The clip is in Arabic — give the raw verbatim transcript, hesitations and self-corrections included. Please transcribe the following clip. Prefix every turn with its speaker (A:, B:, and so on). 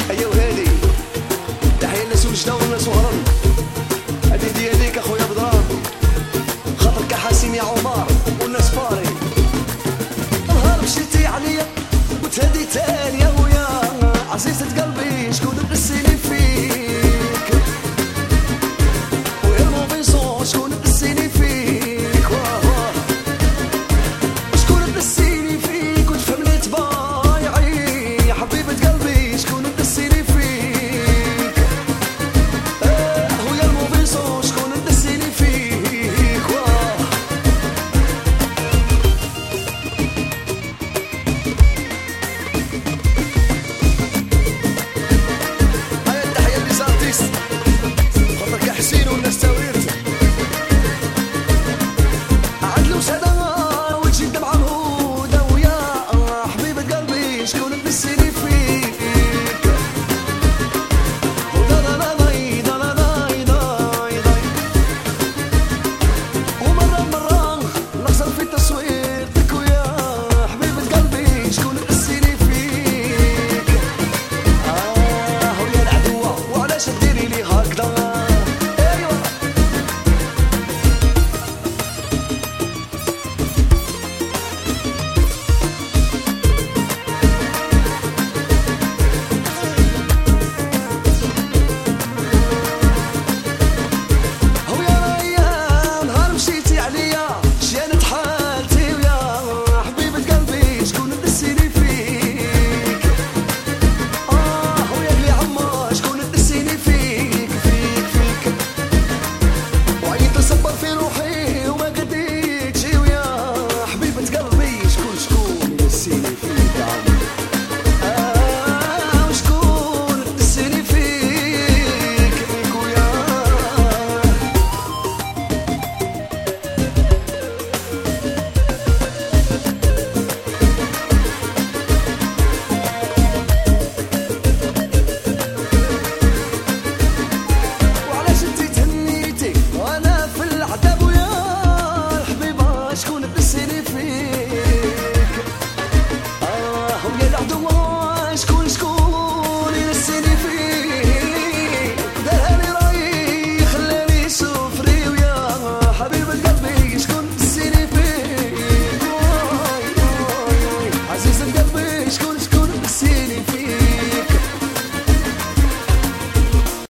A: ايوا هادي تحية للناس وجدة والناس وهران، هادي دياليك اخويا بدران، خاطرك حاسم يا عمر والناس فاري. نهار مشيتي عليا وتهدي تاني يا ويا عزيزة قلبي شكون نسيني فيك، ويا الموفيسون شكون نسيني فيك، واه واه شكون نسيني فيك وتفهمني تبايعي يا حبيبة قلبي شكون نسيني فيك، اه ويا الموفيسون شكون نسيني فيك، واه هيا تحية ليزارتيست خاطرك يا حسين والناس تاويرت عدلو سدا وجهي دمعة مهودة ويا حبيبة قلبي شكون نسيني فيك.